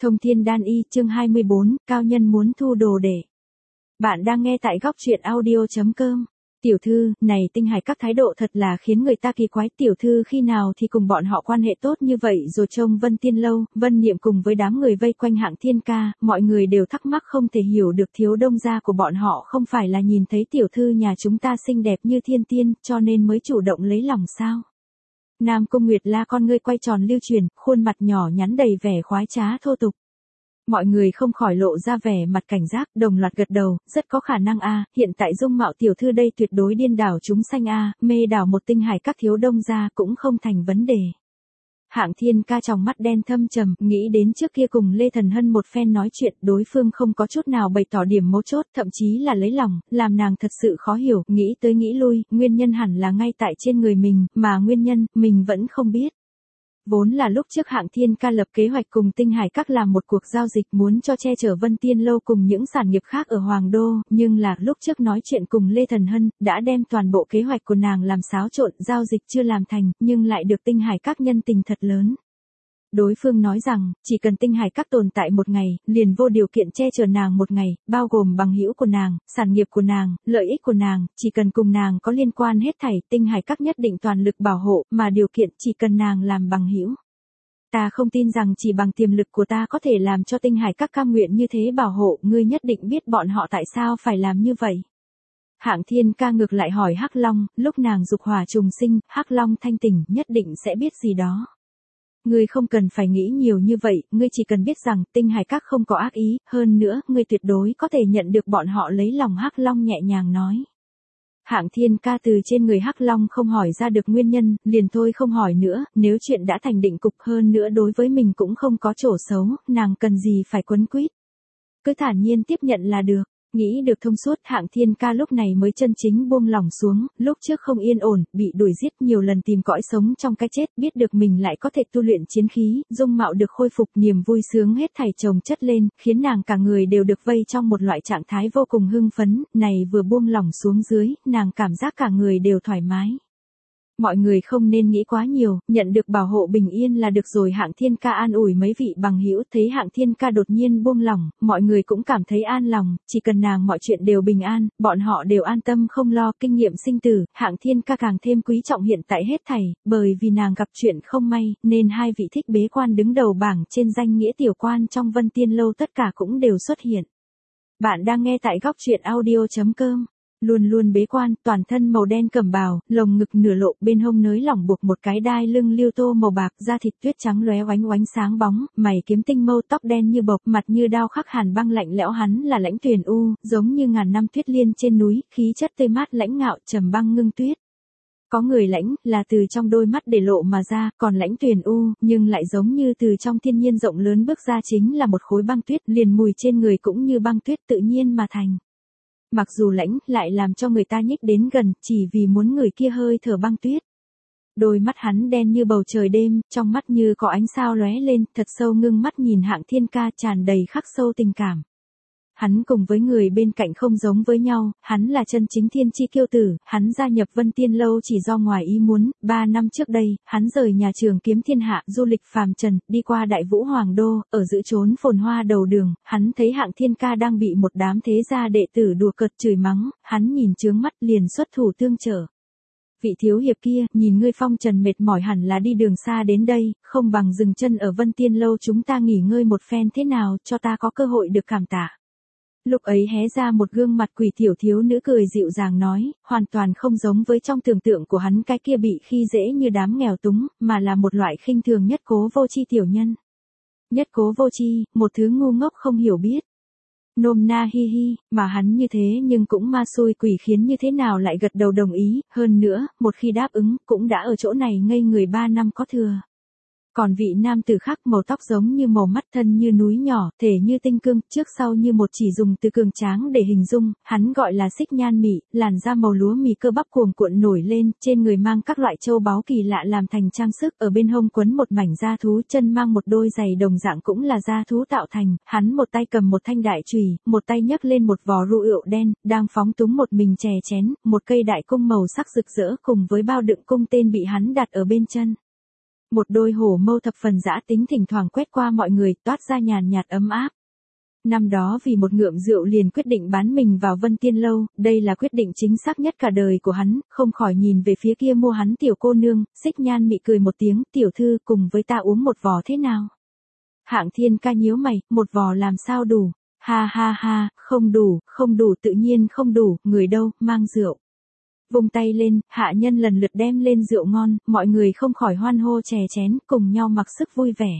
Thông Thiên Đan Y chương 24, cao nhân muốn thu đồ để. Bạn đang nghe tại góc truyện audio.com. Tiểu thư, này Tinh Hải các thái độ thật là khiến người ta kỳ quái. Tiểu thư khi nào thì cùng bọn họ quan hệ tốt như vậy rồi? Trông Vân Tiên Lâu, Vân Niệm cùng với đám người vây quanh Hạng Thiên Ca, mọi người đều thắc mắc không thể hiểu được Thiếu Đông gia của bọn họ không phải là nhìn thấy tiểu thư nhà chúng ta xinh đẹp như thiên tiên, cho nên mới chủ động lấy lòng sao? Nam Cung Nguyệt La con ngươi quay tròn lưu truyền, khuôn mặt nhỏ nhắn đầy vẻ khoái trá thô tục. Mọi người không khỏi lộ ra vẻ mặt cảnh giác, đồng loạt gật đầu, rất có khả năng a, hiện tại dung mạo tiểu thư đây tuyệt đối điên đảo chúng sanh a, mê đảo một Tinh Hải các thiếu đông gia cũng không thành vấn đề. Hạng Thiên Ca trong mắt đen thâm trầm, nghĩ đến trước kia cùng Lê Thần Hân một phen nói chuyện, đối phương không có chút nào bày tỏ điểm mấu chốt, thậm chí là lấy lòng, làm nàng thật sự khó hiểu, nghĩ tới nghĩ lui, nguyên nhân hẳn là ngay tại trên người mình, mà nguyên nhân, mình vẫn không biết. Vốn là lúc trước Hạng Thiên Ca lập kế hoạch cùng Tinh Hải các làm một cuộc giao dịch muốn cho che chở Vân Tiên Lâu cùng những sản nghiệp khác ở Hoàng Đô, nhưng là lúc trước nói chuyện cùng Lê Thần Hân, đã đem toàn bộ kế hoạch của nàng làm xáo trộn, giao dịch chưa làm thành, nhưng lại được Tinh Hải các nhân tình thật lớn. Đối phương nói rằng, chỉ cần Tinh Hải các tồn tại một ngày, liền vô điều kiện che chở nàng một ngày, bao gồm bằng hữu của nàng, sản nghiệp của nàng, lợi ích của nàng, chỉ cần cùng nàng có liên quan hết thảy, Tinh Hải các nhất định toàn lực bảo hộ, mà điều kiện chỉ cần nàng làm bằng hữu. Ta không tin rằng chỉ bằng tiềm lực của ta có thể làm cho Tinh Hải các cam nguyện như thế bảo hộ, ngươi nhất định biết bọn họ tại sao phải làm như vậy. Hạng Thiên Ca ngược lại hỏi Hắc Long, lúc nàng dục hỏa trùng sinh, Hắc Long thanh tỉnh, nhất định sẽ biết gì đó. Ngươi không cần phải nghĩ nhiều như vậy, ngươi chỉ cần biết rằng Tinh Hải các không có ác ý, hơn nữa, ngươi tuyệt đối có thể nhận được bọn họ lấy lòng. Hắc Long nhẹ nhàng nói. Hạng Thiên Ca từ trên người Hắc Long không hỏi ra được nguyên nhân, liền thôi không hỏi nữa, nếu chuyện đã thành định cục, hơn nữa đối với mình cũng không có chỗ xấu, nàng cần gì phải quấn quýt. Cứ thản nhiên tiếp nhận là được. Nghĩ được thông suốt, Hạng Thiên Ca lúc này mới chân chính buông lỏng xuống, lúc trước không yên ổn, bị đuổi giết nhiều lần tìm cõi sống trong cái chết, biết được mình lại có thể tu luyện chiến khí, dung mạo được khôi phục, niềm vui sướng hết thảy chồng chất lên, khiến nàng cả người đều được vây trong một loại trạng thái vô cùng hưng phấn, này vừa buông lỏng xuống dưới, nàng cảm giác cả người đều thoải mái. Mọi người không nên nghĩ quá nhiều, nhận được bảo hộ bình yên là được rồi. Hạng Thiên Ca an ủi mấy vị bằng hữu, thấy Hạng Thiên Ca đột nhiên buông lỏng, mọi người cũng cảm thấy an lòng, chỉ cần nàng mọi chuyện đều bình an, bọn họ đều an tâm không lo. Kinh nghiệm sinh tử, Hạng Thiên Ca càng thêm quý trọng hiện tại hết thảy, bởi vì nàng gặp chuyện không may, nên hai vị thích bế quan đứng đầu bảng trên danh nghĩa tiểu quan trong Vân Tiên Lâu tất cả cũng đều xuất hiện. Bạn đang nghe tại góc truyện audio.com. Luôn luôn bế quan, toàn thân màu đen cẩm bào, lồng ngực nửa lộ, bên hông nới lỏng buộc một cái đai lưng liêu tô màu bạc, da thịt tuyết trắng lóe oánh oánh sáng bóng, mày kiếm tinh mâu, tóc đen như bộc, mặt như đao khắc hàn băng lạnh lẽo. Hắn là Lãnh Tuyền U, giống như ngàn năm tuyết liên trên núi, khí chất tươi mát lãnh ngạo, trầm băng ngưng tuyết. Có người lãnh, là từ trong đôi mắt để lộ mà ra, còn Lãnh Tuyền U, nhưng lại giống như từ trong thiên nhiên rộng lớn bước ra chính là một khối băng tuyết, liền mùi trên người cũng như băng tuyết tự nhiên mà thành. Mặc dù lãnh, lại làm cho người ta nhích đến gần, chỉ vì muốn người kia hơi thở băng tuyết. Đôi mắt hắn đen như bầu trời đêm, trong mắt như có ánh sao lóe lên, thật sâu ngưng mắt nhìn Hạng Thiên Ca, tràn đầy khắc sâu tình cảm. Hắn cùng với người bên cạnh không giống với nhau, hắn là chân chính thiên chi kiêu tử, hắn gia nhập Vân Tiên Lâu chỉ do ngoài ý muốn. 3 năm trước đây, hắn rời nhà Trường Kiếm Thiên Hạ, du lịch phàm trần, đi qua Đại Vũ Hoàng Đô, ở giữa chốn phồn hoa đầu đường, hắn thấy Hạng Thiên Ca đang bị một đám thế gia đệ tử đùa cợt chửi mắng, hắn nhìn chướng mắt liền xuất thủ tương trợ. Vị thiếu hiệp kia, nhìn ngươi phong trần mệt mỏi hẳn là đi đường xa đến đây, không bằng dừng chân ở Vân Tiên Lâu chúng ta nghỉ ngơi một phen thế nào, cho ta có cơ hội được cảm tạ. Lúc ấy hé ra một gương mặt quỷ tiểu thiếu nữ cười dịu dàng nói, hoàn toàn không giống với trong tưởng tượng của hắn cái kia bị khi dễ như đám nghèo túng, mà là một loại khinh thường nhất cố vô tri tiểu nhân. Nhất cố vô tri, một thứ ngu ngốc không hiểu biết. Nôm na hi hi, mà hắn như thế nhưng cũng ma xui quỷ khiến như thế nào lại gật đầu đồng ý, hơn nữa, một khi đáp ứng, cũng đã ở chỗ này ngây người 3 năm có thừa. Còn vị nam tử khác màu tóc giống như màu mắt, thân như núi nhỏ, thể như tinh cương, trước sau như một, chỉ dùng từ cường tráng để hình dung, hắn gọi là Xích Nhan Mị, làn da màu lúa mì cơ bắp cuồn cuộn nổi lên, trên người mang các loại châu báu kỳ lạ làm thành trang sức, ở bên hông quấn một mảnh da thú, chân mang một đôi giày đồng dạng cũng là da thú tạo thành, hắn một tay cầm một thanh đại chùy, một tay nhấc lên một vò rượu đen, đang phóng túng một mình chè chén, một cây đại cung màu sắc rực rỡ cùng với bao đựng cung tên bị hắn đặt ở bên chân. Một đôi hổ mâu thập phần dã tính thỉnh thoảng quét qua mọi người, toát ra nhàn nhạt ấm áp. Năm đó vì một ngụm rượu liền quyết định bán mình vào Vân Tiên Lâu, đây là quyết định chính xác nhất cả đời của hắn, không khỏi nhìn về phía kia mua hắn tiểu cô nương, Xích Nhan mị cười một tiếng, tiểu thư cùng với ta uống một vò thế nào? Hạng Thiên Ca nhíu mày, một vò làm sao đủ? Ha ha ha, không đủ tự nhiên không đủ, người đâu, mang rượu. Vung tay lên, hạ nhân lần lượt đem lên rượu ngon, mọi người không khỏi hoan hô chè chén, cùng nhau mặc sức vui vẻ.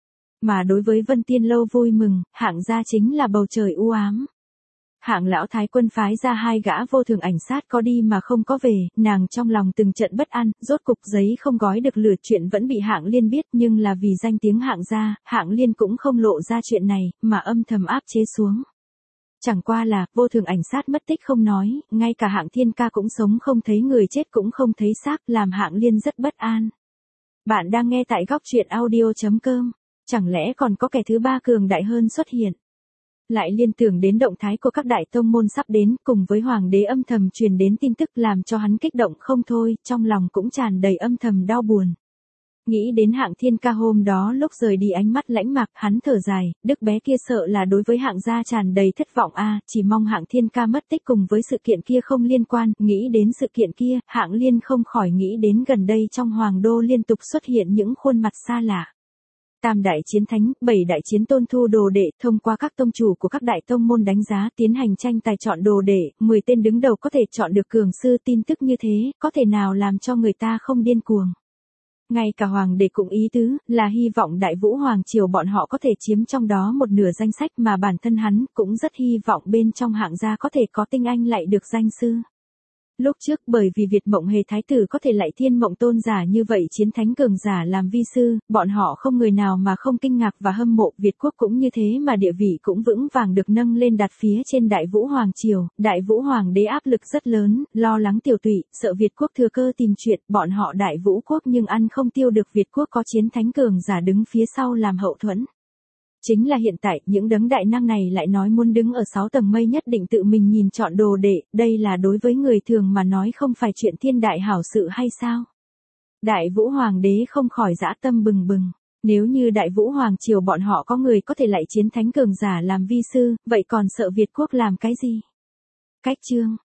Mà đối với Vân Tiên Lâu vui mừng, Hạng gia chính là bầu trời u ám. Hạng lão thái quân phái ra 2 gã vô thường ảnh sát có đi mà không có về, nàng trong lòng từng trận bất an, rốt cục giấy không gói được lửa chuyện vẫn bị Hạng Liên biết, nhưng là vì danh tiếng Hạng gia, Hạng Liên cũng không lộ ra chuyện này, mà âm thầm áp chế xuống. Chẳng qua là, vô thường ảnh sát mất tích không nói, ngay cả Hạng Thiên Ca cũng sống không thấy người chết cũng không thấy xác, làm Hạng Liên rất bất an. Bạn đang nghe tại góc truyện audio.com. Chẳng lẽ còn có kẻ thứ ba cường đại hơn xuất hiện? Lại liên tưởng đến động thái của các đại tông môn sắp đến, cùng với hoàng đế âm thầm truyền đến tin tức làm cho hắn kích động không thôi, trong lòng cũng tràn đầy âm thầm đau buồn. Nghĩ đến Hạng Thiên Ca hôm đó lúc rời đi ánh mắt lãnh mạc, hắn thở dài, đức bé kia sợ là đối với Hạng gia tràn đầy thất vọng a, chỉ mong Hạng Thiên Ca mất tích cùng với sự kiện kia không liên quan, nghĩ đến sự kiện kia, Hạng Liên không khỏi nghĩ đến gần đây trong hoàng đô liên tục xuất hiện những khuôn mặt xa lạ. Tam đại chiến thánh, 7 đại chiến tôn thu đồ đệ, thông qua các tông chủ của các đại tông môn đánh giá, tiến hành tranh tài chọn đồ đệ, 10 tên đứng đầu có thể chọn được cường sư, tin tức như thế, có thể nào làm cho người ta không điên cuồng. Ngay cả hoàng đế cũng ý tứ, là hy vọng Đại Vũ Hoàng Triều bọn họ có thể chiếm trong đó một nửa danh sách mà bản thân hắn cũng rất hy vọng bên trong Hạng gia có thể có tinh anh lại được danh sư. Lúc trước bởi vì Việt Mộng Hề Thái tử có thể lại Thiên Mộng Tôn giả như vậy chiến thánh cường giả làm vi sư, bọn họ không người nào mà không kinh ngạc và hâm mộ, Việt quốc cũng như thế mà địa vị cũng vững vàng được nâng lên đặt phía trên Đại Vũ Hoàng Triều, Đại Vũ Hoàng đế áp lực rất lớn, lo lắng tiểu tụy, sợ Việt quốc thừa cơ tìm chuyện, bọn họ Đại Vũ quốc nhưng ăn không tiêu được Việt quốc có chiến thánh cường giả đứng phía sau làm hậu thuẫn. Chính là hiện tại, những đấng đại năng này lại nói muốn đứng ở 6 tầng mây nhất định tự mình nhìn chọn đồ đệ, đây là đối với người thường mà nói không phải chuyện thiên đại hảo sự hay sao? Đại Vũ Hoàng đế không khỏi dã tâm bừng bừng. Nếu như Đại Vũ Hoàng Triều bọn họ có người có thể lại chiến thánh cường giả làm vi sư, vậy còn sợ Việt quốc làm cái gì? Cách chương